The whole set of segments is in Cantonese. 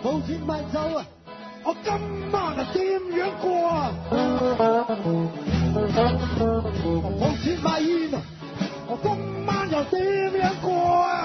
冇錢買酒啊！我今晚啊點樣過啊？冇錢買煙啊！我今晚又點樣過啊？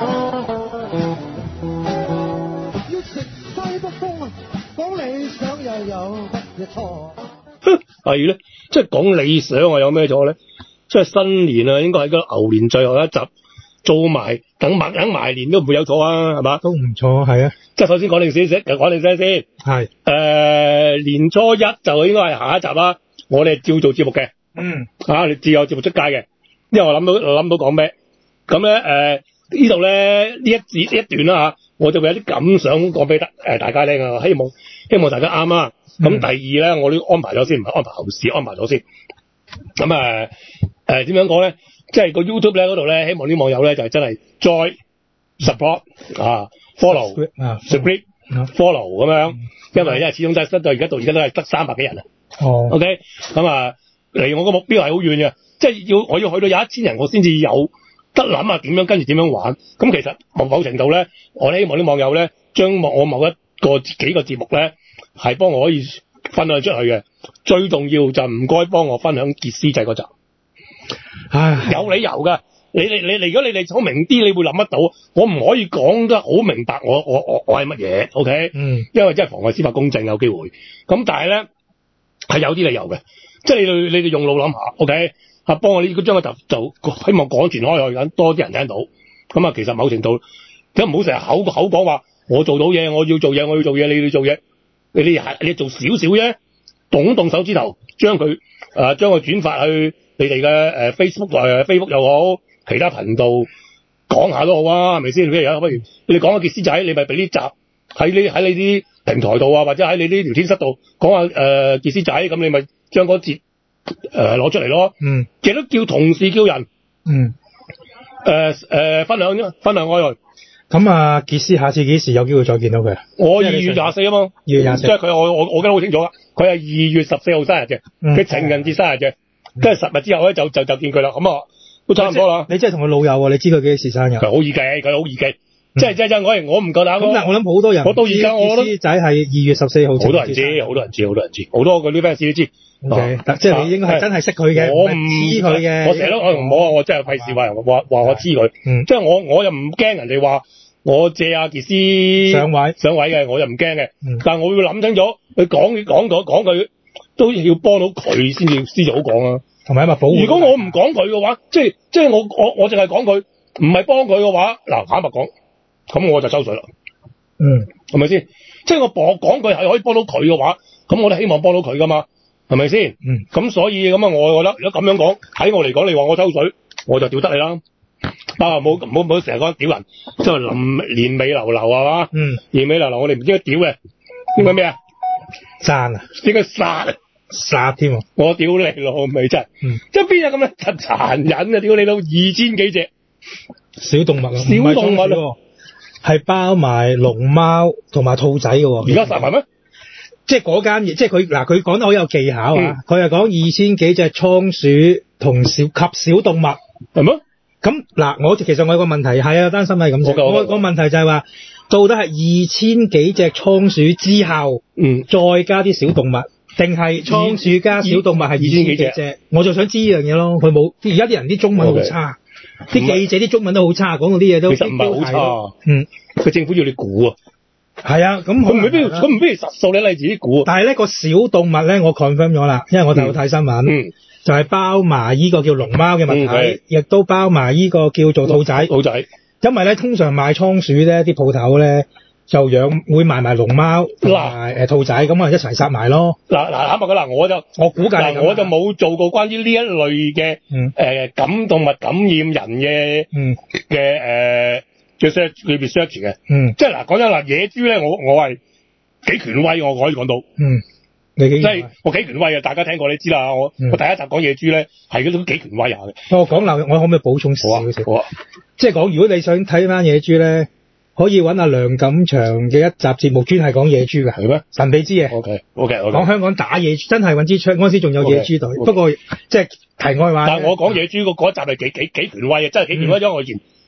要食西北風啊！講理想又有乜嘢錯？ 係咧，即係講理想啊，有咩錯咧？即係新年啊，應該喺個牛年最後一集做埋，等埋年都唔會有錯啊，係嘛？ 都唔錯，係啊。 即係首先講定先，講定先。 係。 年初一就應該係下一集啦。我哋照做節目嘅。你照有節目出街嘅。因為我諗到講咩？咁咧呢度咧呢一段啦嚇，我就會有啲感想講俾大家聽啊。希望大家啱啦。咁第二咧，我都安排咗先，唔係安排後事，安排咗先。咁點樣講咧？即係個 YouTube 咧嗰度咧，希望啲網友咧就係真係 join support follow subscribe follow 咁樣，因為始終真係到而家都係得300幾人啊。OK， 咁離我個目標係好遠嘅，即係我要去到有1000人，我先至有得諗下點樣跟住點樣玩。咁其實某程度咧，我希望啲網友咧將我某幾個節目咧係幫我可以分享出去嘅。最重要就唔該幫我分享傑斯仔嗰集。有理由㗎。你如果你哋聰明啲，你會諗得到。我唔可以講得好明白我係乜嘢 ，OK？因為真係妨礙司法公正有機會。咁但係咧係有啲理由嘅，即係你哋用腦諗下 ，OK？幫我呢將個集就希望廣傳開去，等多啲人聽到。咁其實某程度即係唔好成日口講話我做到嘢，我要做嘢，你要做嘢，你做少少啫，動手指頭將佢轉發去你哋嘅Facebook 又好，其他頻道講下都好啊，係咪先？不如你講下傑斯仔，你咪俾呢集喺你啲平台度啊，或者喺你啲聊天室度講下傑斯仔，咁你咪將嗰節攞出嚟咯。亦都叫同事叫人分享開去。 咁傑斯下次幾時有機會再見到佢？ 我2月24啊嘛，即係佢我記得好清楚啦。佢係2月14號生日嘅，佢情人節生日嘅，跟住10日之後咧就見佢啦。咁都差唔多啦。 你真係同佢老友喎，你知佢幾時生日？ 佢好易記，即係我唔夠膽。 咁但係我諗好多人， 我到而家我傑斯仔係2月14號， 好多人知，好多嗰啲 fans 都知。 即係你應該係真係識佢嘅， 我唔知佢嘅。 我成日都唔好，我真係費事話我知佢。即係我又唔驚人哋話我借阿傑斯上位嘅，我又唔驚嘅。但係我會諗清楚，佢講佢都要幫到佢先至好講啊。 同埋保護。 如果我唔講佢嘅話，即係我淨係講佢，唔係幫佢嘅話，坦白講，咁我就收水啦。係咪先？即係我講佢係可以幫到佢嘅話，咁我都希望幫到佢噶嘛，係咪先？咁所以咁我覺得如果咁樣講，喺我嚟講，你話我收水，我就屌得你啦。冇成日講屌人，即係年尾流係嘛？年尾流我哋唔應該屌嘅，應該咩啊？ 讚啊！ 應該殺添。我屌你老味真係，即係邊有咁樣殘忍啊！屌你老2000幾隻小動物啊！ 小動物係包埋龍貓同埋兔仔嘅喎。 而家殺埋咩？ 即係嗰間嘢，即係佢講得好有技巧啊！佢係講2000幾隻倉鼠同小動物係咩？ 咁其實我有個問題係啊，單身係咁寫。我個問題就係話，到底係2000幾隻倉鼠之後，再加啲小動物，定係倉鼠加小動物係2000幾隻？我就想知呢樣嘢咯。佢冇，而家啲人啲中文好差，啲記者啲中文都好差，講到啲嘢都其實唔係好差。佢政府要你估啊。係啊，咁佢唔必要實數，你自己估。 但係咧個小動物咧，我 confirm 咗啦，因為我就睇新聞。就係包埋依個叫龍貓嘅物體，亦都包埋依個叫做兔仔。因為咧，通常賣倉鼠咧，啲鋪頭咧就會賣埋龍貓同埋兔仔，咁啊一齊殺埋咯。坦白講我估計我就冇做過關於呢一類嘅動物感染人嘅research 嘅。即係講真野豬咧，我係幾權威，我可以講到。即係我幾權威啊！大家聽過你知啦。我第一集講野豬咧，係嗰種幾權威下嘅。 我可唔可以補充少少？好啊。即係講，如果你想睇翻野豬咧，可以揾阿梁錦祥嘅一集節目，專係講野豬嘅。係咩？神秘之夜。OK。講香港打野豬，真係揾支槍，嗰陣時仲有野豬隊。不過即係題外話。但係我講野豬嗰集係幾權威啊！真係幾權威咗。我以前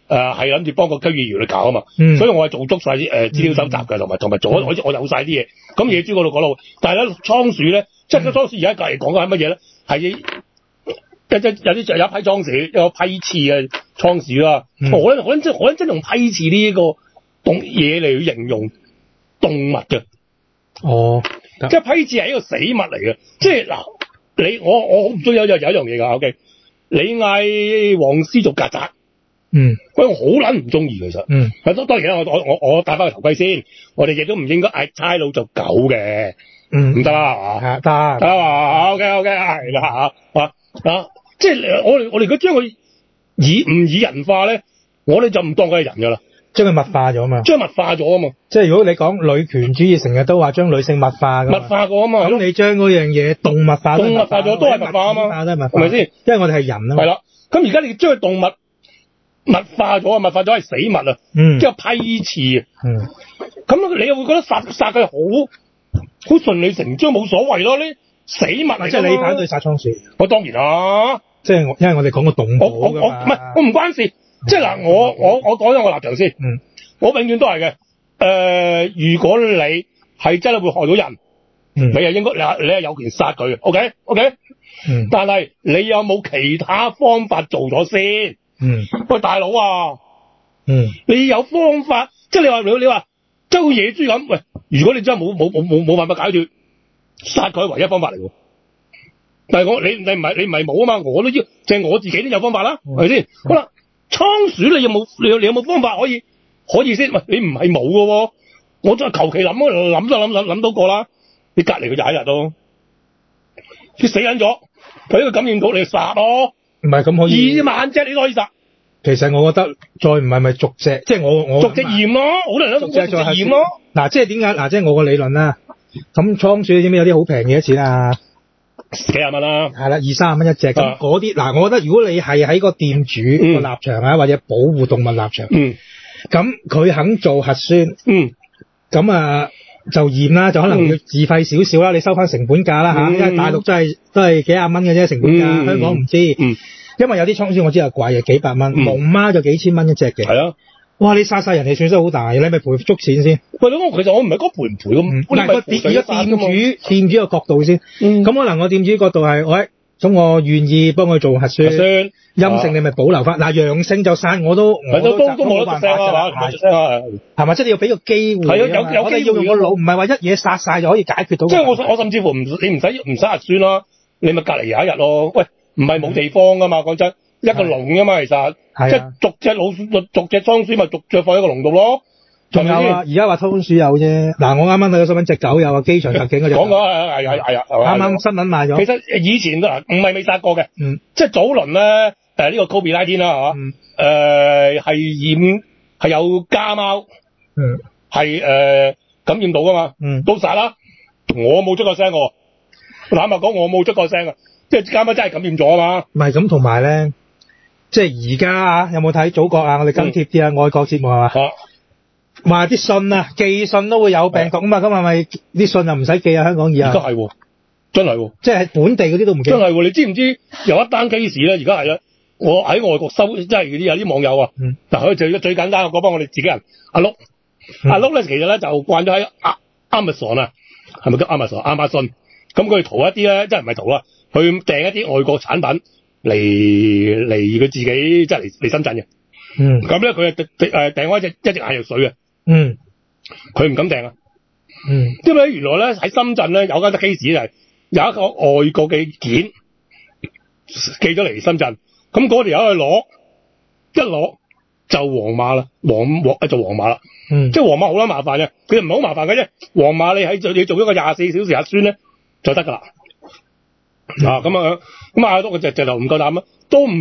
係諗住幫個區議員去搞啊嘛，所以我係做足晒啲資料搜集嘅，同埋做我有晒啲嘢。咁野豬嗰度講到，但係咧倉鼠咧，即係倉鼠而家隔離講緊係乜嘢咧？係有一批倉鼠，有批次嘅倉鼠啦。我真用批次呢個嘢嚟去形容動物嘅。 哦， 即係批次係一個死物嚟嘅，即係嗱，我好唔中意有一樣嘢㗎。OK， 你嗌黃絲做曱甴。喂，我好撚唔中意其實。當然啦，我戴翻個頭盔先，我哋亦都唔應該嗌差佬做狗嘅。唔得啦，係得嘛？OK，係啦即係我哋如果將佢唔以人化咧，我哋就唔當佢係人噶啦， 將佢物化咗啊嘛。將物化咗啊嘛。即係如果你講女權主義，成日都話將女性物化㗎嘛。物化過啊嘛。咁你將嗰樣嘢動物化咗都係物化啊嘛。係咪先？因為我哋係人啊嘛。係啦。咁而家你將佢動物物化咗係死物啊，即係批次啊。咁你又會覺得殺佢好順理成章冇所謂咯？呢死物嚟，即係你反對殺倉鼠？我當然啦，即係因為我哋講個動保㗎嘛。我唔關事，即係嗱，我講咗我立場先。我永遠都係嘅。如果你係真係會害到人，你係應該你係有權殺佢嘅。OK。但係你有冇其他方法做咗先？喂，大佬啊，你有方法，即係你話即係好野豬咁。喂，如果你真係冇辦法解決，殺佢係唯一方法嚟喎。但係你唔係冇啊嘛，我都要，即係我自己都有方法啦，係咪先？好啦，倉鼠你有冇方法可以先？喂，你唔係冇㗎喎，我真係求其諗到個啦。你隔離佢就一日咯，佢死緊咗，佢呢個感染到你就殺咯。唔係咁可以2萬隻你都可以殺。其實我覺得再唔係咪逐隻，即係我逐隻驗咯，好多人都逐隻驗咯。嗱，即係點解？嗱，即係我個理論啦。咁倉鼠你知唔知有啲好平嘅一錢啊？幾廿蚊啦。係啦，20-30蚊一隻。咁嗰啲嗱，我覺得如果你係喺個店主個立場啊，或者保護動物立場，咁佢肯做核酸，咁就驗啦，就可能要自費少少啦，你收翻成本價啦嚇，因為大陸都係幾廿蚊嘅啫成本價，香港唔知。因為有啲倉鼠我知係貴嘅，幾百蚊，龍貓就幾千蚊一隻嘅。係啊，哇！你殺晒人哋損失好大，你咪賠足錢先。喂，其實我唔係講賠唔賠咁，我係個店主嘅角度先。咁可能我店主角度係，咁我願意幫佢做核酸，陰性你咪保留翻。嗱，陽性就殺我都冇辦法㗎啦，係咪？即係你要俾個機會。係啊，有機會要用個腦，唔係話一嘢殺晒就可以解決到。即係我甚至乎你唔使核酸啦，你咪隔離有一日咯。喂！唔係冇地方噶嘛，講真，一個籠噶嘛，其實，即係逐隻倉鼠咪逐隻放喺個籠度咯。仲有啊，而家話倉鼠有啫。嗱，我啱啱睇到新聞，隻狗有啊，機場特警嗰隻。講過係啊，啱啱新聞賣咗。其實以前唔係未殺過嘅，即係早輪咧，呢個 COVID-19 啦係有家貓，係感染到噶嘛，都殺啦。我冇出過聲喎，坦白講，我冇出過聲啊。即係家貓真係感染咗啊嘛！唔係咁，同埋咧，即係而家有冇睇祖國啊？我哋跟貼啲愛國節目係嘛？話啲信啊，寄信都會有病毒啊嘛，咁係咪啲信又唔使寄啊？香港而家係喎，真係喎，即係本地嗰啲都唔寄。真係喎，你知唔知有一單 case 咧？而家係啦，我喺外國收，即係有啲網友啊，嗱，佢就最簡單，我講翻我哋自己人阿碌咧，其實咧就慣咗喺Amazon 啊，係咪叫 Amazon？亞馬遜咁佢淘一啲咧，即係唔係淘啦？去訂一啲外國產品嚟佢自己即係嚟深圳嘅。咁咧佢訂開一隻眼藥水嘅。佢唔敢訂啊。因為原來咧喺深圳咧有間 case 就係有一個外國嘅件寄咗嚟深圳，咁嗰條友去攞，一攞就黃碼啦，就黃碼啦。即係黃碼好啦麻煩嘅，佢唔係好麻煩嘅啫。黃碼你做一個24小時核酸咧就得㗎啦。咁阿督就唔夠膽啊，都唔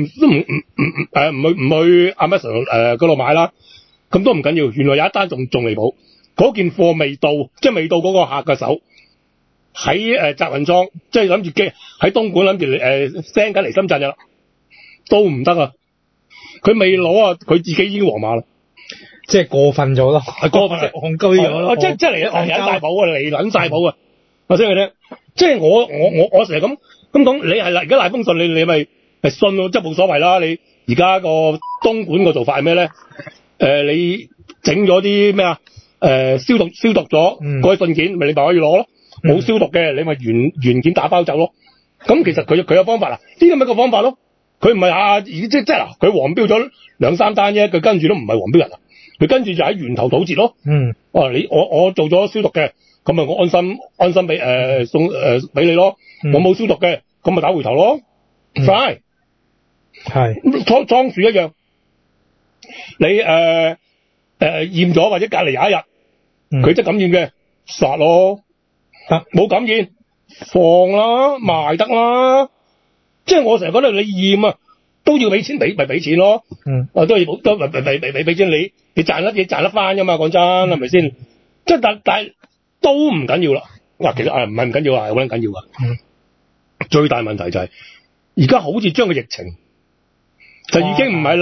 去 Amazon 嗰度買啦，咁都唔緊要。原來有一單仲離譜，嗰件貨未到，即係未到嗰個客嘅手，喺集運倉，即係諗住喺東莞諗住send 緊嚟深圳㗎啦，都唔得啊！佢未攞啊，佢自己已經黃碼啦，即係過分咗咯，過分即係戇居咗咯，即係嚟晒譜啊，嚟撚晒譜啊！我先佢聽，即係我成日咁講，你係而家賴封信，你咪信咯，即係冇所謂啦。你而家個東莞個做法係咩咧？你整咗啲咩啊？消毒咗嗰啲信件，咪你咪可以攞咯。冇消毒嘅，你咪原件打包走咯。咁其實佢有方法啦，呢個咪個方法咯。佢唔係即係嗱，佢黃標咗2-3單啫，佢跟住都唔係黃標人啊。佢跟住就喺源頭堵截咯。我做咗消毒嘅，咁咪我安心俾送俾你咯。我冇消毒嘅，咁咪打回頭咯。快係倉鼠一樣，你驗咗或者隔離有一日，佢即係感染嘅，殺咯。冇感染放啦，賣得啦。即係我成日覺得你驗啊，都要俾錢，咪俾錢咯。都咪俾錢你賺得翻噶嘛？講真係咪先？即係但係都唔緊要啦。其實唔係唔緊要啊，好撚緊要噶。最大問題就係而家好似將個疫情就已經唔係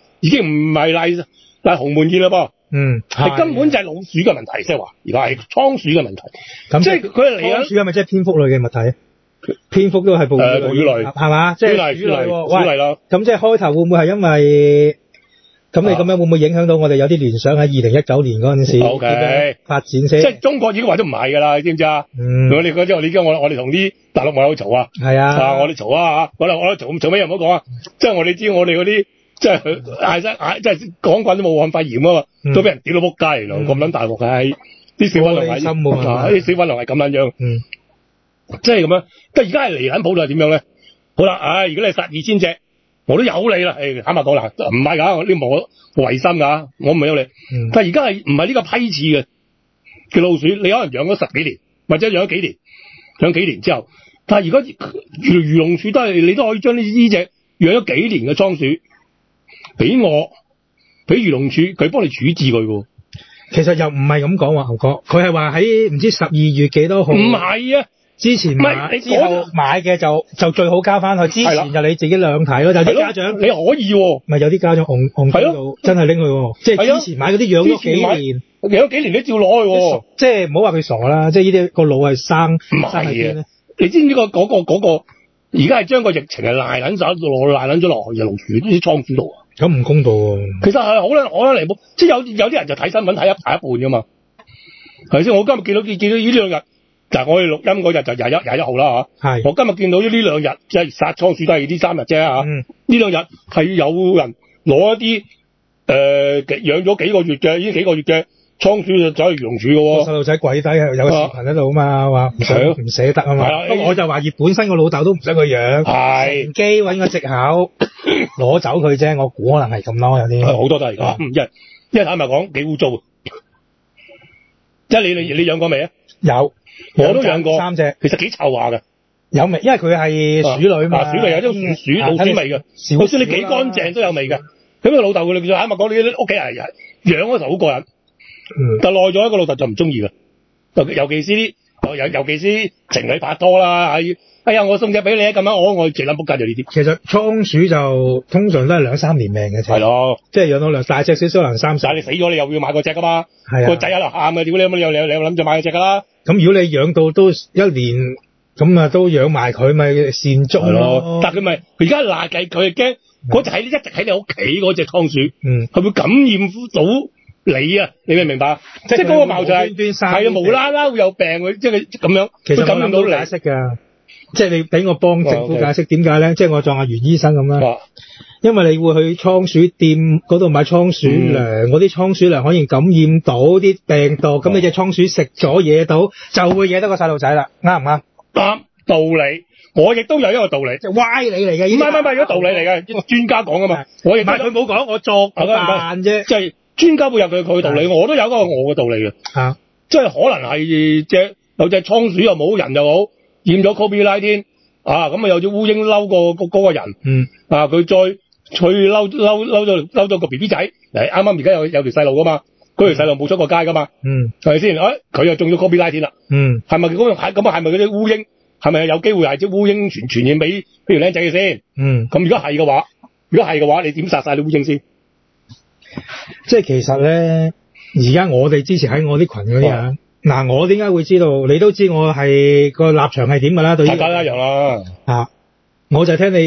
賴鴻門宴啦噃。係根本就係老鼠嘅問題，即係話而家係倉鼠嘅問題。咁即係佢嚟緊。倉鼠係咪即係蝙蝠類嘅物體？蝙蝠都係哺乳類，係嘛？即係鼠類咯。咁即係開頭會唔會係因為咁？你咁樣會唔會影響到我哋有啲聯想喺2019年嗰陣時？OK，發展先。即係中國已經話咗唔係㗎啦，你知唔知啊？我哋嗰啲我哋同啲大陸網友嘈啊。係啊。我哋嘈啊嚇！我哋嘈咩又唔好講啊！即係我哋知我哋嗰啲。即係即係講慣都武漢肺炎啊嘛，都俾人屌到仆街嚟咯，咁撚大鑊嘅，啲小粉紅啲小粉紅係咁撚樣，即係咁樣。但係而家係嚟緊普到係點樣咧？好啦，如果你殺2000隻，我都有你啦。坦白講啦，唔係㗎，呢冇衞生㗎，我唔係有你。但係而家係唔係呢個批次嘅老鼠？你可能養咗10幾年，或者養咗幾年之後，但係而家漁農署都係你都可以將呢隻養咗幾年嘅倉鼠。俾漁農署佢幫你處置佢喎。其實又唔係咁講喎，牛哥，佢係話喺唔知12月幾多號？唔係啊，之前買之後買嘅就最好交翻去。之前就你自己量睇咯，就啲家長你可以喎。咪有啲家長戇居到真係拎去喎，即係之前買嗰啲養咗幾年，養咗幾年都照攞去喎。即係唔好話佢傻啦，即係呢啲個腦係生喺邊咧？你知唔知嗰個而家係將個疫情係賴撚咗落去老鼠啲倉鼠度啊？咁唔公道喎。其實係好撚離譜，即係有啲人就睇新聞睇一半㗎嘛。係咪先？我今日見到呢2日，嗱我哋錄音嗰日就21號啦嚇。係。我今日見到呢2日即係殺倉鼠都係呢3日啫嚇。呢2日係有人攞一啲養咗幾個月嘅，已經幾個月嘅倉鼠就走去漁農署嘅喎。細路仔跪低有個視頻喺度啊嘛，話唔捨得啊嘛。不過我就懷疑本身個老豆都唔想佢養，乘機揾個藉口攞走佢啫。我估可能係咁咯，有啲好多都係咁。因為坦白講幾污糟。即係你養過未啊？有，我都養過3隻，其實幾臭下嘅。有味，因為佢係鼠類嘛。鼠類有啲老鼠味嘅，就算你幾乾淨都有味嘅。咁個老豆佢哋坦白講，你屋企人養嗰時候好過癮。但耐咗一個老豆就唔中意㗎，尤其是情侶拍拖啦，哎呀我送隻俾你咁樣，我直撚仆街就呢啲。其實倉鼠就通常都係2-3年命嘅啫。係咯，即係養到大隻少少能3歲。但係你死咗你又要買個隻㗎嘛？係啊。個仔喺度喊啊！屌你有諗住買個隻㗎啦。咁如果你養到都1年，咁啊都養埋佢咪善終咯。但係佢而家賴計，佢係驚嗰隻一直喺你屋企嗰隻倉鼠，係會感染到。你啊，你明唔明白？即係嗰個矛就係無啦啦會有病，即係咁樣，其實感染到你。解釋㗎，即係你俾我幫政府解釋點解咧？即係我當阿袁醫生咁啦。因為你會去倉鼠店嗰度買倉鼠糧，嗰啲倉鼠糧可以感染到啲病毒，咁你隻倉鼠食咗惹到，就會惹得個細路仔啦。啱唔啱？啱道理，我亦都有一個道理，即係歪理嚟嘅。唔係，如果道理嚟嘅，專家講㗎嘛。我亦唔係佢冇講，我作扮啫，即係。專家會有佢道理，我都有一個我嘅道理嘅。即係可能係有隻倉鼠又冇，人又好，染咗 COVID-19，咁啊有隻烏蠅嬲過嗰個人，佢再嬲咗個 BB 仔，啱啱而家有條細路噶嘛，嗰條細路冇出過街噶嘛，係咪先？佢又中咗 COVID-19啦，係咪咁係咪嗰啲烏蠅係咪有機會係隻烏蠅傳染俾條僆仔嘅先？咁如果係嘅話，你點殺晒啲烏蠅先？即係其實咧，而家我哋之前喺我啲群嗰啲啊，嗱我點解會知道？你都知我係個立場係點㗎啦，對於大家一樣啦。我就聽你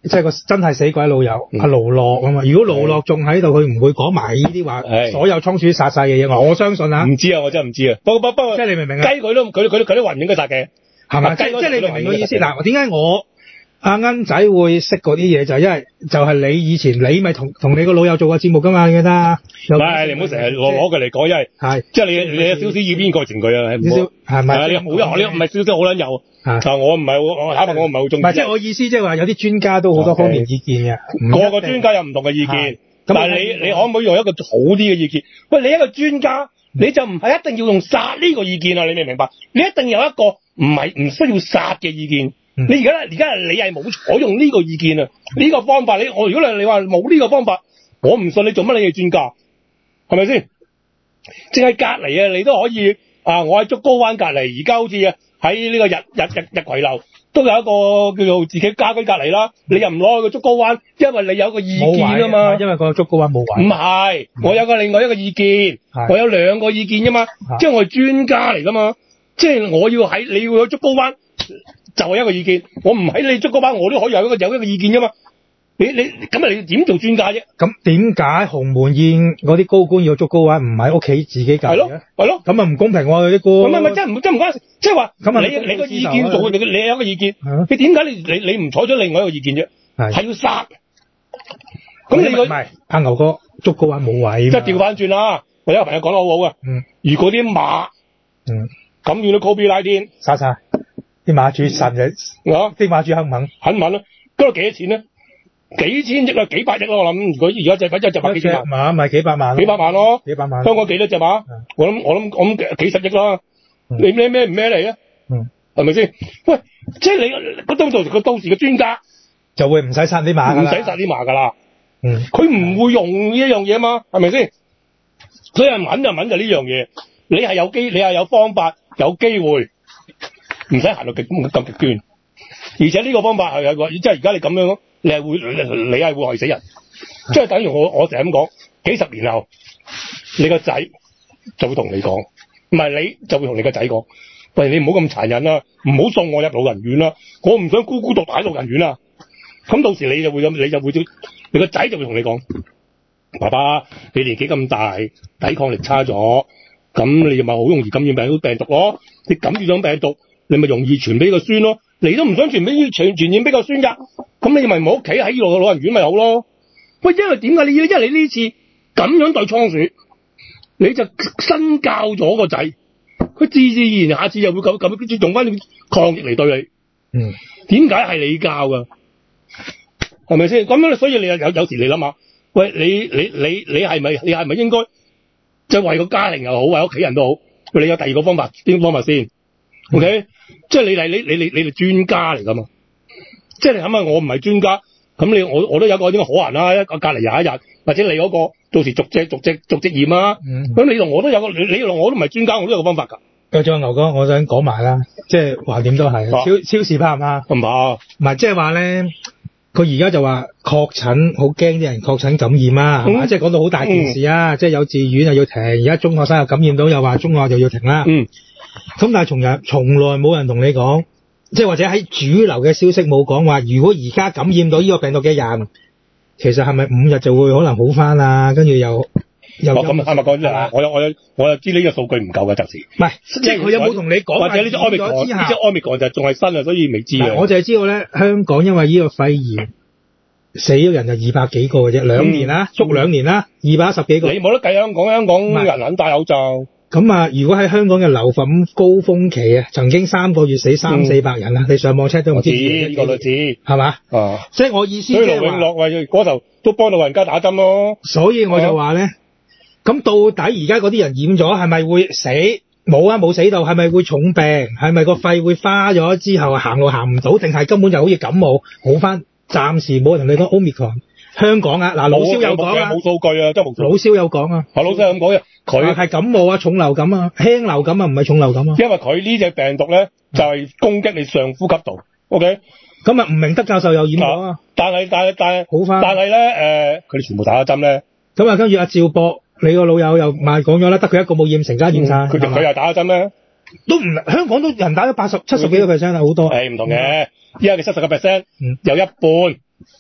即係個真係死鬼老友阿盧樂啊嘛。如果盧樂仲喺度，佢唔會講埋呢啲話，所有倉鼠殺晒嘅嘢。我相信啊。 唔知啊，我真係唔知啊。不過即係你明唔明啊？ 雞佢都話唔應該殺嘅， 係咪？即係你明唔明個意思？嗱，點解我阿恩仔會識嗰啲嘢？就係因為就係你以前你咪同你個老友做過節目噶嘛，記得？唔係， 你唔好成日攞佢嚟講，因為即係你有少少以偏概全佢啊， 係咪？ 你唔係少少好撚有。我唔係我坦白我唔係好中意。 唔係，即係我意思，即係話有啲專家都好多方面意見嘅。 個個專家有唔同嘅意見，但係你可唔可以用一個好啲嘅意見？喂，你一個專家，你就唔係一定要用殺呢個意見啊！你明唔明白？你一定有一個唔需要殺嘅意見。你而家你係冇採用呢個意見啊！呢個方法如果你話冇呢個方法，我唔信你做乜你係專家，係咪先？淨係隔離啊，你都可以我喺竹篙灣隔離，而家好似喺呢個日葵樓都有一個叫做自己家居隔離啦。你又唔攞去個竹篙灣，因為你有個意見啊嘛。 因為個竹篙灣冇位。唔係，我有另外一個意見，我有兩個意見啫嘛。即係我係專家嚟噶嘛。即係你要去竹篙灣。就係一個意見，我唔喺你竹篙灣，我都可以有一個意見啫嘛。你咁你點做專家啫？咁點解鴻門宴嗰啲高官要竹篙灣，唔喺屋企自己隔離咧？係咯，咁啊唔公平喎！啲官唔係真唔關事，即係話你個意見做，你有一個意見，你點解你唔採取另外一個意見啫？係要殺。咁你唔係阿牛哥竹篙灣冇位，即係調翻轉啦。我有個朋友講得好好嘅，如果啲馬感染到 COVID-19，殺晒。啲馬主神嘅，啲馬主肯唔肯？肯唔肯咯？嗰度幾多錢咧？幾千億啊，幾百億咯，我諗。如果而家隻馬幾千萬？馬咪幾百萬？幾百萬咯？幾百萬？香港幾多隻馬？我諗幾十億啦。你咩唔咩嚟啊？係咪先？喂，即係你到時嘅專家就會唔使殺啲馬㗎啦，唔使殺啲馬㗎啦。佢唔會用呢一樣嘢嘛，係咪先？所以穩就呢樣嘢。你係有方法，有機會。唔使行到咁極端，而且呢個方法係有個，即係而家你咁樣，你係會害死人，即係等於我成日咁講，幾十年後你個仔就會同你講，唔係你就會同你個仔講，喂，你唔好咁殘忍啦，唔好送我入老人院啦，我唔想孤獨喺老人院啦。咁到時你個仔就會同你講，爸爸你年紀咁大，抵抗力差咗，咁你就咪好容易感染病毒咯，你感染咗病毒。你咪容易傳俾個孫咯，你都唔想傳染俾個孫㗎，咁你咪唔好屋企喺度個老人院咪好咯。喂，因為點解因為你呢次咁樣對倉鼠，你就新教咗個仔，佢自然下次又會咁用翻抗疫嚟對你。點解係你教㗎？係咪先？咁樣所以你有時你諗下，喂，你係咪應該即係為個家庭又好，為屋企人都好，你有第二個方法，邊個方法先？OK，即係你係專家嚟噶嘛？即係你諗下，我唔係專家，咁我都有個應該可行啦，一個隔離21日，或者你嗰個到時逐隻驗啊。咁你同我都有個，你同我都唔係專家，我都有個方法㗎。仲有牛哥，我想講埋啦，即係橫掂都係超市怕唔怕？唔怕。唔係即係話咧，佢而家就話確診，好驚啲人確診感染啊，係嘛？即係講到好大件事啊，即係幼稚園又要停，而家中學生又感染到，又話中學又要停啦。咁但係從來冇人同你講，即係或者喺主流嘅消息冇講話，如果而家感染到呢個病毒嘅人，其實係咪5日就會可能好翻啊？跟住又咁係咪講啫？我又知呢個數據唔夠嘅，暫時。唔係，即係佢有冇同你講？或者呢隻奧密克戎就仲係新啊，所以未知啊。我就係知道咧，香港因為呢個肺炎死咗人就200幾個嘅啫，2年啦，足2年啦，210幾個。你冇得計香港人肯戴口罩。咁啊，如果喺香港嘅流感高峰期啊，曾經3個月死300-400人啊，你上網 check 都唔知呢個例子係嘛？即係我意思即係話，所以盧永樂話嗰頭都幫到人家打針咯。所以我就話咧，咁到底而家嗰啲人染咗係咪會死？冇啊，冇死到，係咪會重病？係咪個肺會花咗之後行路行唔到？定係根本就好似感冒好翻？暫時冇人同你講 Omicron。香港啊，嗱，老蕭有講啊，冇數據啊，真係冇數據。老蕭有講啊，係老蕭咁講嘅，佢係感冒啊，重流感啊，輕流感啊，唔係重流感啊。因為佢呢隻病毒咧就係攻擊你上呼吸道。OK，咁啊，吳明德教授又染咗啊，但係好翻。但係咧佢哋全部打咗針咧。咁啊，跟住阿趙博，你個老友又講咗啦，得佢一個冇染，成家染晒。佢又打咗針咧，都唔香港都人打咗70幾個%啊，好多。唔同嘅，依家嘅70%有一半。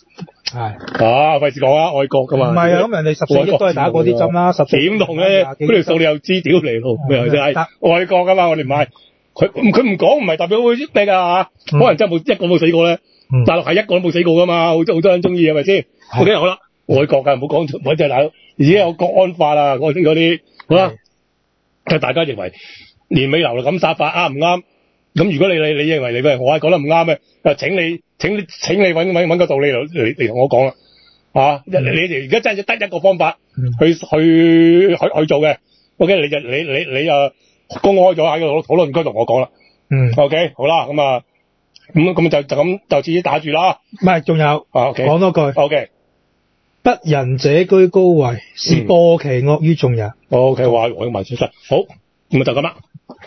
費事講啊，外國噶嘛。 唔係啊，咁人哋14億都係打嗰啲針啦，14億。 點同咧？嗰條數你又知屌嚟咯，咪係真係外國噶嘛，我哋唔係。佢唔講唔係代表會咩㗎嚇？可能真係一個冇死過咧。大陸係一個都冇死過㗎嘛，好多人中意係咪先？OK 好啦，外國㗎唔好講，唔好真係大佬。而家有國安法啊，我聽嗰啲好啦。大家認為年尾流咁殺法啱唔啱？咁如果你認為你我係講得唔啱嘅，請你揾個道理嚟同我講啦。啊，你哋而家真係得一個方法去做嘅。OK， 你公開咗喺個討論區同我講啦。OK， 好啦，咁就咁就自己打住啦。 唔係，仲有講多句。 OK， 不仁者居高位，是播其惡於眾人。 OK， 話黃永文先生，好，咁就咁啦。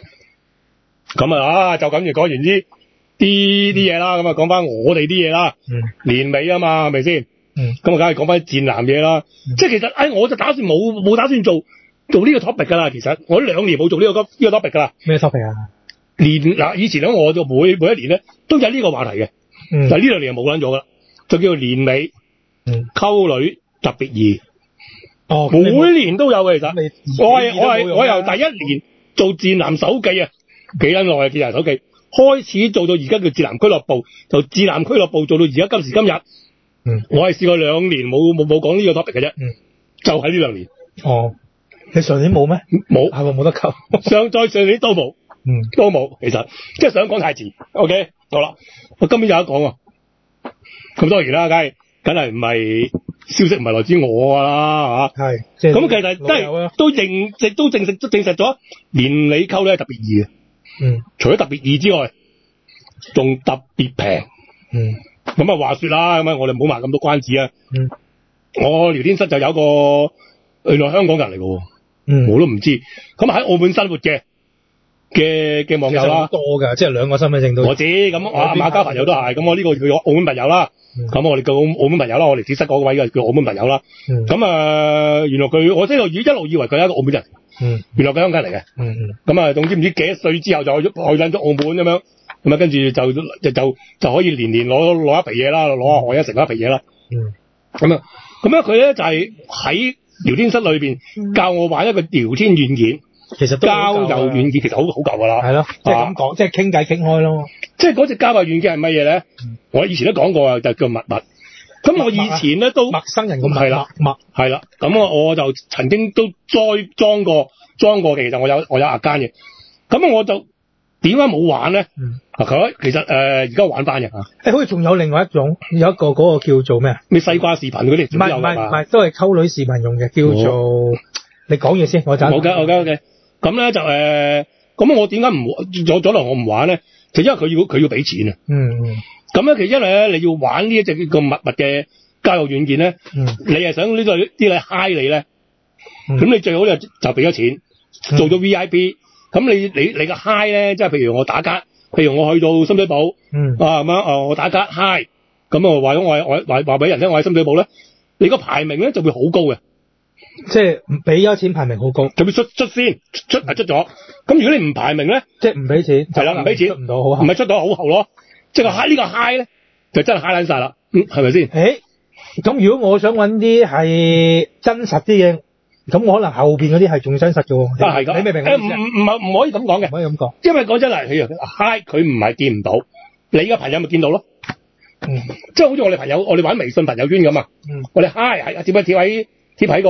咁就咁就講完啲嘢啦。咁講翻我哋啲嘢啦。年尾啊嘛，係咪先？咁梗係講翻戰艦嘢啦。即係其實我就打算冇打算做呢個 topic 㗎啦。其實我2年冇做呢個 topic 㗎啦。 咩 topic 啊？ 以前咧我就每一年咧都有呢個話題嘅。但係呢2年就冇撚咗㗎啦，就叫做年尾溝女特別易。每年都有嘅。其實我由第一年做戰艦手記啊，幾撚耐啊！戰艦手記開始做到而家叫戰艦俱樂部，就戰艦俱樂部做到而家今時今日。我係試過2年冇講呢個 topic 嘅啫。就喺呢2年。 你上年冇咩？冇，係冇得溝。 上年都冇。都冇。其實即係想講太遲。OK， 好啦，我今年有得講喎。咁當然啦，梗係唔係消息唔係來自我㗎啦嚇。係。咁其實都證實咗年尾溝咧係特別易嘅。除咗特別易之外，仲特別平。咁話說啦，咁我哋唔好賣咁多關子啊。我聊天室就有個原來香港人嚟嘅喎。我都唔知。咁喺澳門生活嘅網友啦， 多㗎，即係2個身份證都。 我知。咁馬家朋友都係。咁我呢個叫澳門朋友啦。咁我哋叫澳門朋友啦。我哋聊天室嗰位嘅叫澳門朋友啦。咁原來我一路以為佢係一個澳門人。原來佢香港人嚟嘅。咁總之唔知幾多歲之後就去咗澳門咁樣。咁跟住就可以年攞一皮嘢啦，攞下海一成一皮嘢啦。咁佢咧就係喺聊天室裏邊教我玩一個聊天軟件。其實交友軟件其實好舊㗎啦。係咯， 即係咁講，即係傾偈傾開咯。 即係嗰隻交友軟件係乜嘢咧？我以前都講過啊，就叫陌陌。咁我以前咧都陌生人咁係啦，係啦。咁我就曾經都裝過嘅，其實我有account嘅。咁我就點解冇玩咧？其實而家玩翻嘅嚇。 好似仲有另外一種，有一個嗰個叫做咩啊？ 咩西瓜視頻嗰啲？ 唔係，都係溝女視頻用嘅，叫做你講嘢先，我就好嘅。咁咧就咁我點解唔左來我唔玩咧？就因為佢要俾錢啊。咁咧其實因為咧你要玩呢一隻咁密密嘅交友軟件咧，你係想呢個啲嚟嗨你咧，咁你最好就俾咗錢，做咗 VIP。咁你個 high 咧，即係譬如我打卡，譬如我去到深水埗，咁樣我打卡 high，咁我話俾人聽我喺深水埗咧，你個排名咧就會好高嘅， 即係俾咗錢排名好高， 就會出先出咗。咁如果你唔排名咧， 即係唔俾錢， 係啦，唔俾錢， 出唔到好後， 唔係出到好後咯，即係呢個 high 咧就真係 high 撚晒啦，係咪先？ 咁如果我想揾啲係真實啲嘅。咁可能後邊嗰啲係仲真實嘅喎。 係咁。你明唔明？唔可以咁講嘅。 唔可以咁講。 因為講真啦，嗨佢唔係見唔到，你嘅朋友咪見到咯。即係好似我哋朋友，我哋玩微信朋友圈咁啊。我哋嗨係貼喺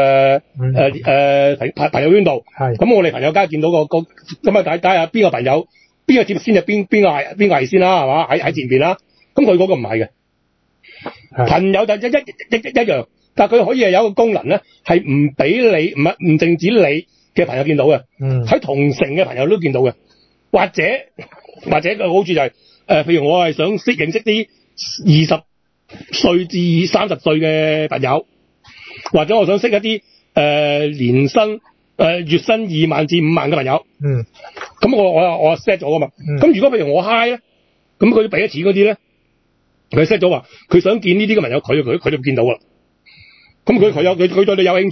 個朋友圈度。係。咁我哋朋友梗係見到個咁啊，睇下邊個朋友邊個貼先就邊個係先啦，係嘛？喺前邊啦。咁佢嗰個唔係嘅。朋友就一樣。但係佢可以係有一個功能咧，係唔俾你唔淨止你嘅朋友見到嘅，喺同城嘅朋友都見到嘅，或者個好處就係譬如我係想認識啲20歲至30歲嘅朋友，或者我想識一啲年薪月薪2萬至5萬嘅朋友，咁我 set 咗噶嘛，咁如果譬如我 high 咧，咁佢俾咗錢嗰啲咧，佢 set 咗話佢想見呢啲嘅朋友，佢就見到啦。咁佢對你有興趣咧，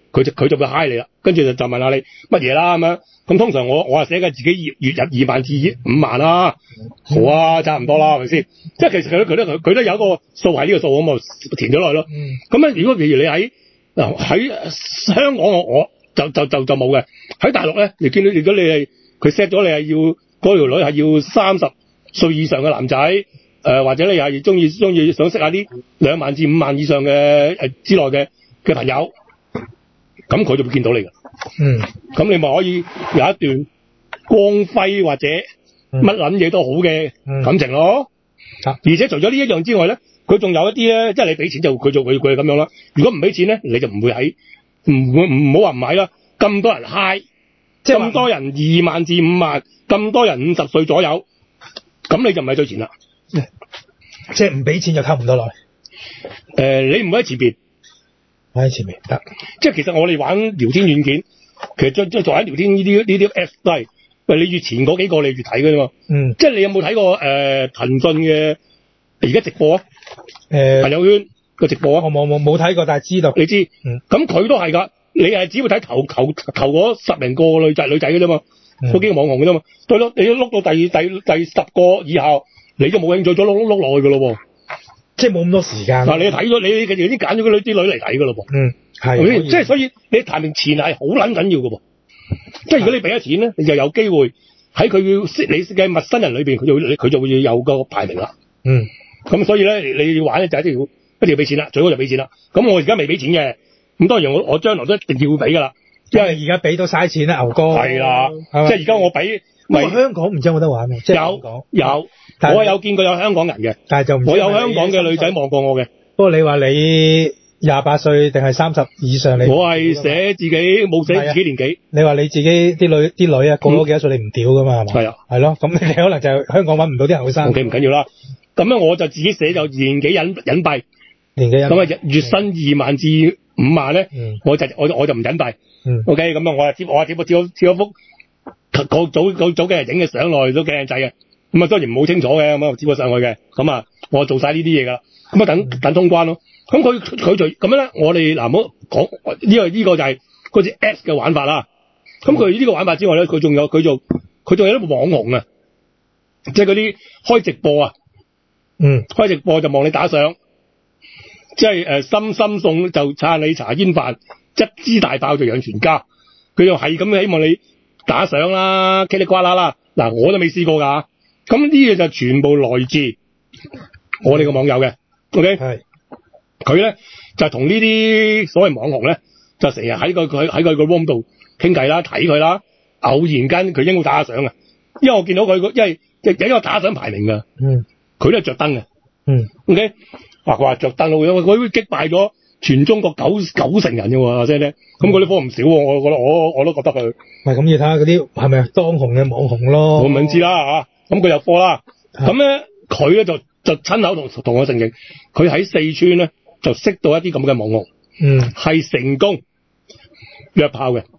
佢就會嗨你啦，跟住就問下你乜嘢啦咁樣。咁通常我係寫緊自己月入2萬至5萬啦，好啊，差唔多啦，係咪先？即係其實佢都有一個數係呢個數咁啊，填咗落去咯。咁咧，如果譬如你喺香港我就冇嘅。喺大陸咧，你見到如果你係佢 set 咗你係要嗰條女係要30歲以上嘅男仔，或者你係中意想識下啲2萬至5萬以上嘅之內嘅朋友，咁佢就會見到你㗎。咁你咪可以有一段光輝或者乜撚嘢都好嘅感情咯。而且除咗呢一樣之外咧，佢仲有一啲咧，即係你俾錢就佢係咁樣啦。如果唔俾錢咧，你就唔會唔好話唔係啦。咁多人嗨，即係咁多人2萬至5萬，咁多人50歲左右，咁你就唔係最前啦。 即係唔俾錢就溝唔到耐。 你唔會喺前邊。 喺前面得， 即係其實我哋玩聊天軟件，其實做緊聊天呢啲 Apps 都係，喂，你越前嗰幾個你越睇嘅啫嘛。即係你有冇睇過騰訊嘅而家直播啊？朋友圈個直播啊？我冇睇過，但係知道。 你知，咁佢都係㗎。你係只會睇頭嗰10零個女仔嘅啫嘛，嗰幾個網紅嘅啫嘛。對咯，你都碌到第10個以後，你就冇興趣咗碌落去㗎咯喎。 即係冇咁多時間。 嗱，你睇咗你已經揀咗啲女嚟睇㗎咯喎。係。即係所以你談明錢係好撚緊要㗎喎。即係如果你俾咗錢咧，你就有機會喺佢要識你識嘅陌生人裏邊，佢就會有個排名啦。咁所以咧，你要玩咧就一定要俾錢啦，最好就俾錢啦。咁我而家未俾錢嘅，咁當然我將來都一定要俾㗎啦。 因為而家俾到嘥錢啦，牛哥。係啦，即係而家我俾。 香港唔知有冇得玩咩？ 有，我有見過有香港人嘅， 但係就唔知我有香港嘅女仔望過我嘅。 不過你話你28歲定係30以上？ 我係寫自己冇寫自己年紀。 你話你自己啲女啊，過咗幾多歲你唔屌㗎嘛？係嘛？係啊。係咯，咁你可能就香港揾唔到啲後生。 OK，唔緊要啦。咁咧我就自己寫就年紀隱蔽。 年紀隱蔽。 咁啊月薪2萬至5萬咧，我就唔隱蔽。OK，咁啊我係貼咗幅。早幾日影嘅相落去都幾靚仔嘅，咁啊當然唔好清楚嘅，咁啊貼咗上去嘅，咁啊我做晒呢啲嘢噶，咁啊等通關咯。咁佢就咁樣咧，我哋嗱唔好講呢個就係嗰隻 Apps 嘅玩法啦。咁佢呢個玩法之外咧，佢仲有一個網紅啊，即係嗰啲開直播啊，開直播就望你打賞，即係心送就撐你茶煙飯，一支大爆就養全家，佢就係咁希望你打賞啦，嘰里呱啦啦，嗱我都未試過㗎，咁呢嘢就全部來自我哋個網友嘅 ，OK， 係，佢咧就同呢啲所謂網紅咧，就成日喺佢個 room 度傾偈啦，睇佢啦，偶然間佢應該打下賞啊，因為我見到佢因為有一個打賞排名㗎，佢都係着燈嘅，OK， 佢話着燈咯，佢擊敗咗全中國九成人嘅喎，即係咧，咁嗰啲科唔少喎，我都覺得佢。 唔係咁要睇下嗰啲係咪當紅嘅網紅咯。 我唔知啦嚇，咁佢有科啦，咁咧佢咧就親口同我承認，佢喺四川咧就識到一啲咁嘅網紅，係成功約炮嘅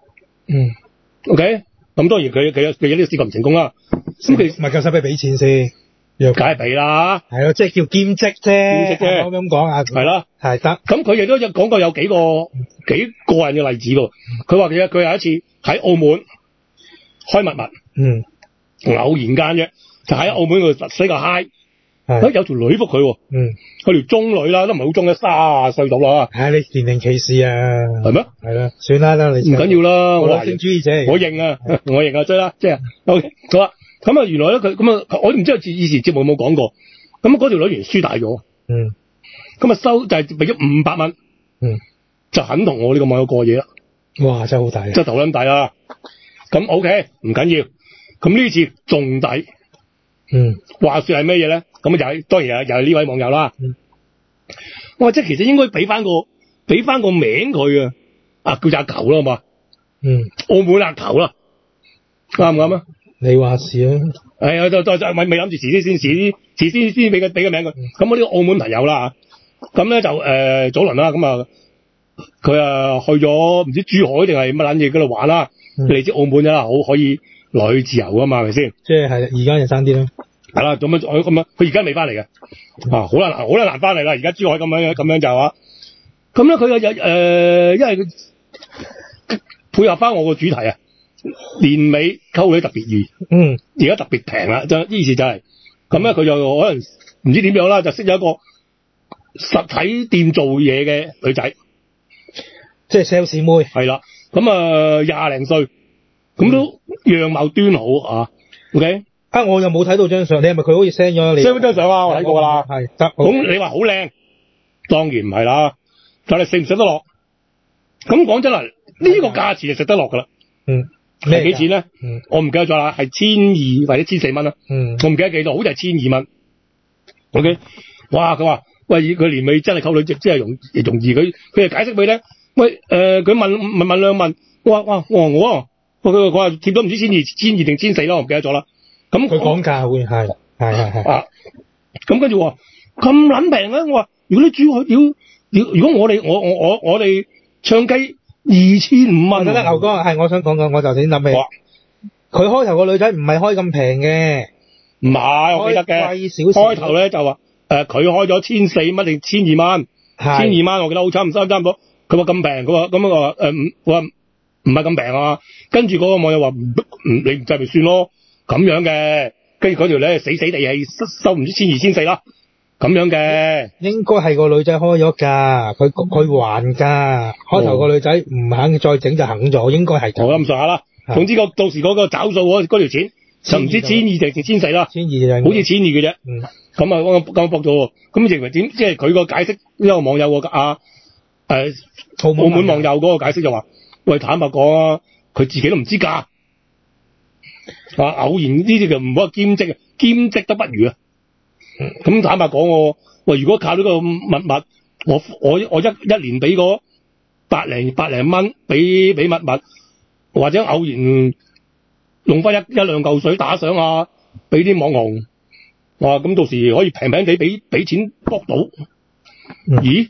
，OK， 咁當然佢有啲試過唔成功啦，咁佢唔係夠使俾錢先。 梗係俾啦， 係咯，即係叫兼職啫，我咁講啊， 係啦， 係得。 咁佢亦都有講過有幾個人嘅例子喎。佢話佢有一次喺澳門開密密，偶然間啫，就喺澳門度死個嗨，有條女覆佢喎，佢條中女啦，都唔係好中嘅，30歲到啦。 唉，你年齡歧視啊？ 係咩？ 係啦，算啦，你唔緊要啦， 我性主義者， 我認啊，追啦，即係 OK， 好啦。咁啊，原來咧佢咁啊，我都唔知以前節目有冇講過。咁嗰條女原來輸大咗，咁啊收就係俾咗500蚊，就肯同我呢個網友過夜啦。 哇，真係好大， 真係頭撚大啦。咁 OK， 唔緊要。咁呢次仲抵。話說係咩嘢咧？咁就當然又係呢位網友啦。我話即係其實應該俾翻個名佢啊，叫阿球啦，好嘛？澳門阿球啦，啱唔啱啊？ 你話事啊？ 係啊，就未諗住遲啲先俾個名佢。咁我呢個澳門朋友啦，咁咧就早輪啦，咁啊佢啊去咗唔知珠海定係乜撚嘢嗰度玩啦。你知澳門啦，好可以來去自由噶嘛，係咪先？ 即係而家就爭啲啦。 係啦，咁樣佢而家未翻嚟嘅，好難翻嚟啦。而家珠海咁樣就話，咁咧佢因為配合翻我個主題啊，年尾溝女特別易，而家特別平啦，就於是就係咁咧，佢就可能唔知點樣啦，就識咗一個實體店做嘢嘅女仔， 即係 sales 妹， 係啦，咁20零歲，咁都樣貌端好啊 ，OK。 我又冇睇到張相，你係咪佢好似 send 咗你 send 張相啊？我睇過啦， 係得。 咁你話好靚，當然唔係啦，但係食唔食得落？咁講真啦，呢個價錢就食得落噶啦。係幾錢咧？我唔記得咗啦，係1200或者1400蚊啦。我唔記得幾多，好似係1200蚊。OK， 哇！佢話喂，佢年尾真係溝女，即係容易。佢就解釋俾你咧，喂，佢問兩問，我話佢話貼咗唔知1200定1400啦，我唔記得咗啦。咁佢講價會係啊， 咁跟住話咁撚平咧，我話如果你主要如果我哋唱雞2500蚊， 得牛哥係我想講講，我就先諗起，佢開頭個女仔唔係開咁平嘅， 唔係我記得嘅，貴少少，開頭咧就話佢開咗1400蚊定1200蚊，1200蚊我記得好差唔多，佢話咁平，佢話咁我話唔係咁平啊，跟住嗰個網友話你唔制咪算咯。咁樣嘅，跟住嗰條咧死地係收唔知1200、1400啦，咁樣嘅。應該係個女仔開咗價，佢還價。開頭個女仔唔肯再整就肯咗，應該係。好咁上下啦。總之到時嗰個找數嗰條錢就唔知1200定1400啦，好似1200嘅啫。咁啊咁搏咗喎。咁認為點？即係佢個解釋，呢個網友個澳門網友嗰個解釋就話：喂，坦白講啊，佢自己都唔知價。偶然呢啲就唔好話兼職都不如啊！咁坦白講，喂，如果靠呢個密密，我一年俾嗰百零蚊俾密密，或者偶然用翻一兩嚿水打賞啊，俾啲網紅，哇！咁到時可以平平地俾錢博到，咦？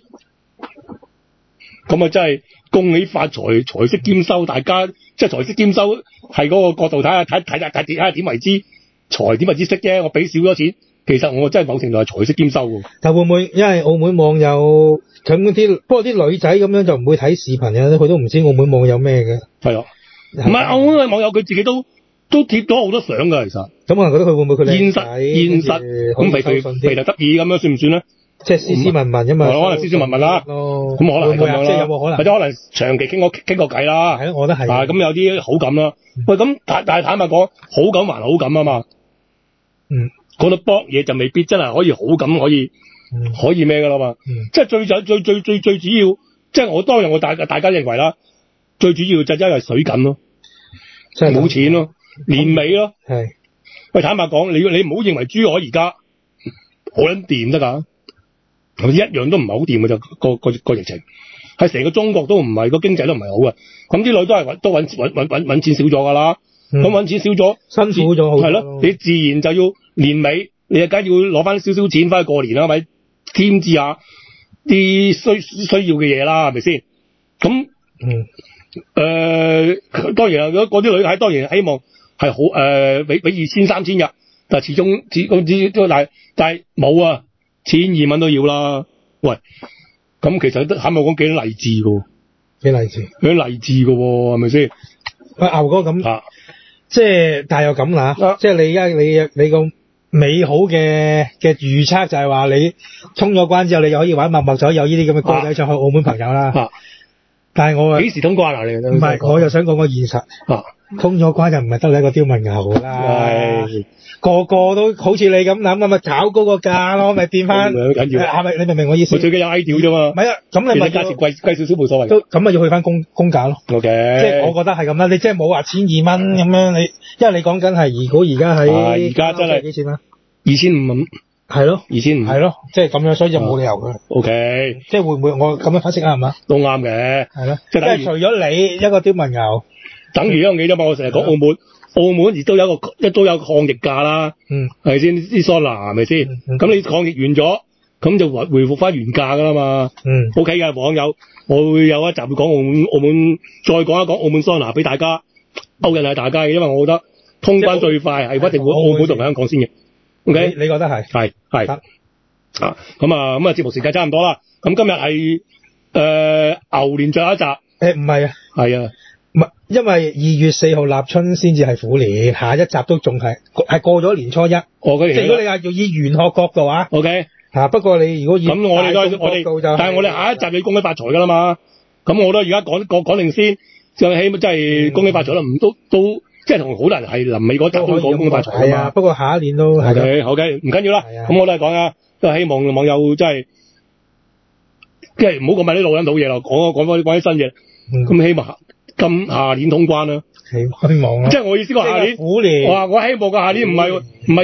咁啊真係恭喜發財，財色兼收，大家即係財色兼收係嗰個角度睇下點為之財，點為之色啫。我俾少咗錢，其實我真係某程度係財色兼收喎。但會唔會因為澳門網友咁啲？不過啲女仔咁樣就唔會睇視頻嘅，佢都唔知澳門網友咩嘅。係啊，唔係澳門網友佢自己都貼咗好多相㗎，其實。咁我覺得佢會唔會佢現實咁肥頭得意咁樣算唔算咧？即係斯斯文文啫嘛，可能斯斯文文啦，咁可能係咁樣啦，即係有冇可能？或者可能長期傾過偈啦，係咯，我覺得係。咁有啲好感啦。喂，咁但係坦白講，好感還好感啊嘛。講到搏嘢就未必真係可以好感可以咩㗎啦嘛。即係最主要，即係我當然大家認為啦，最主要就因為水緊咯，即係冇錢咯，年尾咯。係。喂，坦白講，你唔好認為珠海而家好撚掂得㗎。一樣都唔係好掂嘅就個疫情，係成個中國都唔係，個經濟都唔係好嘅。咁啲女都揾錢少咗㗎啦。咁揾錢少咗，辛苦咗好多。係咯，你自然就要年尾，你梗係要攞翻少少錢翻去過年啦，係咪？添置下啲需要嘅嘢啦，係咪先？咁當然啦，嗰啲女仔當然希望係好俾2000、3000日，但係始終但係冇啊。1200蚊都要啦，喂，咁其實都肯咪講幾多勵志㗎喎，幾勵志㗎喎，係咪先？喂，牛哥咁，即係但係又咁啦，即係你而家你個美好嘅預測就係話你通咗關之後，你就可以玩默默咗有呢啲咁嘅歌仔唱去澳門朋友啦。但係我幾時通關啊？你唔係，我又想講個現實。通咗關就唔係得你一個刁民牛啦。個個都好似你咁諗，咁咪炒高個價咯，咪變翻。唔緊要，係咪？你明唔明我意思？我最緊要 I 調啫嘛。唔係啊，咁你咪價錢貴少少冇所謂。咁咪要去翻公價咯。OK。即係我覺得係咁啦，你即係冇話1200蚊咁樣，因為你講緊係如果而家喺而家真係幾錢啊？2500。係咯，2500。係咯，即係咁樣，所以就冇理由嘅。OK。即係會唔會我咁樣分析啱唔啱？都啱嘅。係咯。即係除咗你一個刁民牛，等於一樣嘢啫嘛。我成日講澳門亦都有抗疫假啦，係咪先？啲桑拿係咪先？咁你抗疫完咗，咁就回復翻原價噶啦嘛。OK 嘅網友，我會有一集會講澳門，再講一講澳門桑拿俾大家勾引下大家嘅，因為我覺得通關最快係一定會澳門同香港先嘅。OK，你覺得係？係。咁啊節目時間差唔多啦。咁今日係牛年最後一集。唔係啊。係啊。唔係。 因為2月4號立春先至係虎年，下一集都仲係過咗年初一。即係如果你話要以玄學角度啊 ，OK。 不過你如果以咁我哋但係我哋下一集要恭喜發財㗎啦嘛。咁我都而家講定先，就希望真係恭喜發財啦。都即係同好多人係臨尾嗰集都講恭喜發財㗎嘛。 不過下一年都係。 OK，唔緊要啦。咁我都係講啊，都係希望網友真係即係唔好講埋啲老人老嘢咯，講翻啲新嘢。咁希望今下年通關啦。 希望啦。 即係我意思講下年虎年。我希望個下年唔係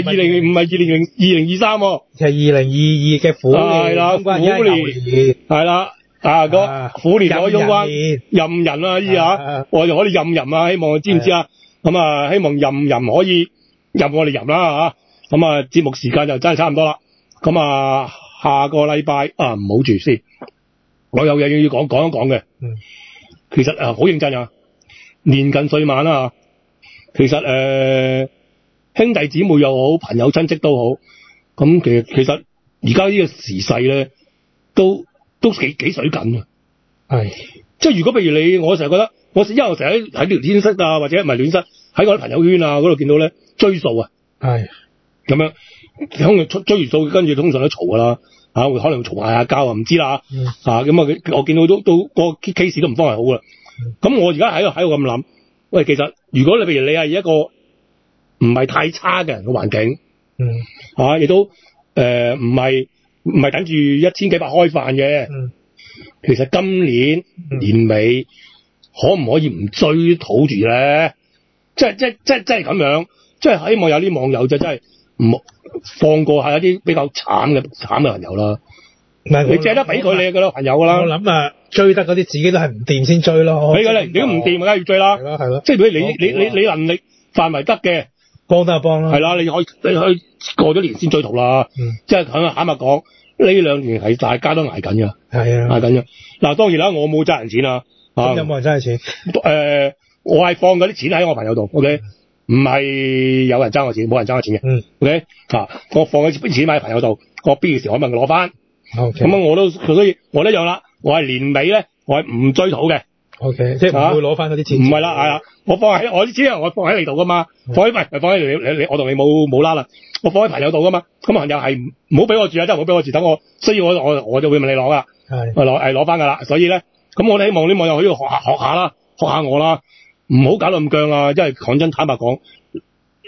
2023喎， 係2022嘅虎年。 係啦，虎年係啦。個虎年可以通關，任人啊依下，我就可以任人啊，希望知唔知啊？咁啊，希望任人可以任我哋任啦嚇。咁啊，節目時間就真係差唔多啦。咁啊，下個禮拜唔好住先，我有嘢要講一講嘅。其實好認真啊，年近歲晚啦。其實兄弟姊妹又好，朋友親戚都好，咁其實而家呢個時勢咧，都幾水緊啊！係，即係如果譬如我成日覺得，因為我成日喺聊天室啊，或者唔係聊天室，喺我啲朋友圈啊嗰度見到咧追數啊，係咁樣，通常追完數，跟住通常都嘈噶啦，會可能嘈下交啊，唔知啦，咁我見到都個 case 都唔方係好噶啦。咁我而家喺度咁諗，喂，其實如果你譬如你係一個唔係太差嘅人嘅環境，亦都唔係等住1000幾百開飯嘅，其實今年年尾可唔可以唔追討住咧？即係咁樣，即係希望有啲網友就真係唔放過下一啲比較慘嘅朋友啦。你借得俾佢你嘅朋友噶啦。我諗追得嗰啲自己都係唔掂先追咯。俾佢你都唔掂，梗係要追啦。係咯。即係如果你能力範圍得嘅，幫得就幫啦。係啦，你可以過咗年先追討啦。即係坦白講。呢2年係大家都捱緊㗎，係啊，捱緊㗎。嗱，當然啦，我冇爭人錢啊。咁有冇人爭錢？我係放嗰啲錢喺我朋友度 ，OK，唔係有人爭我錢，冇人爭我錢嘅，OK，我放嗰啲錢喺朋友度，我必要時我問佢攞翻。咁所以我一樣啦，我係年尾咧，我係唔追討嘅。OK， 即係唔會攞翻嗰啲錢。唔係啦，係啦，我放喺我啲錢，我放喺你度噶嘛，放喺你，我同你冇啦啦，我放喺朋友度噶嘛，咁朋友係唔好俾我住啊，真係唔好俾我住，等我需要我就會問你攞噶，攞翻噶啦，所以咧，咁我哋希望啲網友可以學下啦，學下我啦，唔好搞到咁僵啊，因為講真坦白講，呢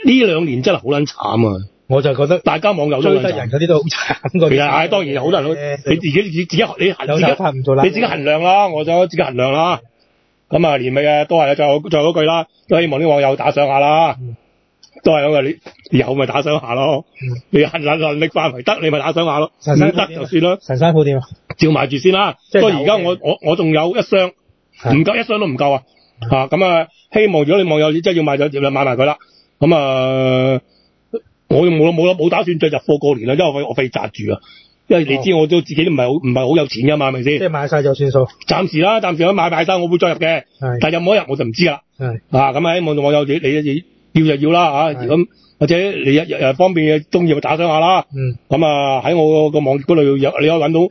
2年真係好撚慘啊！我就覺得大家網友追得人嗰啲都好慘。其實當然好多人都你自己你自己衡量啦，我就自己衡量啦。咁啊，年尾嘅都係最後嗰句啦，都希望啲網友打賞下啦，都係咁嘅，你以後咪打賞下咯。你能力範圍得，你咪打賞下咯，唔得就算啦。神山鋪點啊？照埋住先啦。不過而家我仲有1箱，唔夠1箱都唔夠啊。咁啊，希望如果你網友真係要買就買埋佢啦。咁啊，我冇打算再入貨過年啦，因為我費紮住啊。因為你知我都自己都唔係好有錢噶嘛，係咪先？即係買晒就算數。暫時我買晒，我會再入嘅。但係有冇一日我就唔知啦。咁希望網友你要就要啦嚇。咁或者你方便嘅中意咪打賞下啦。咁喺我個網頁嗰度你可以揾到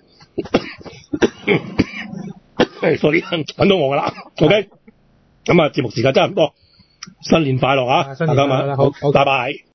，sorry 揾到我噶啦。OK。咁節目時間真係唔多，新年快樂啊！大家晚好，拜拜。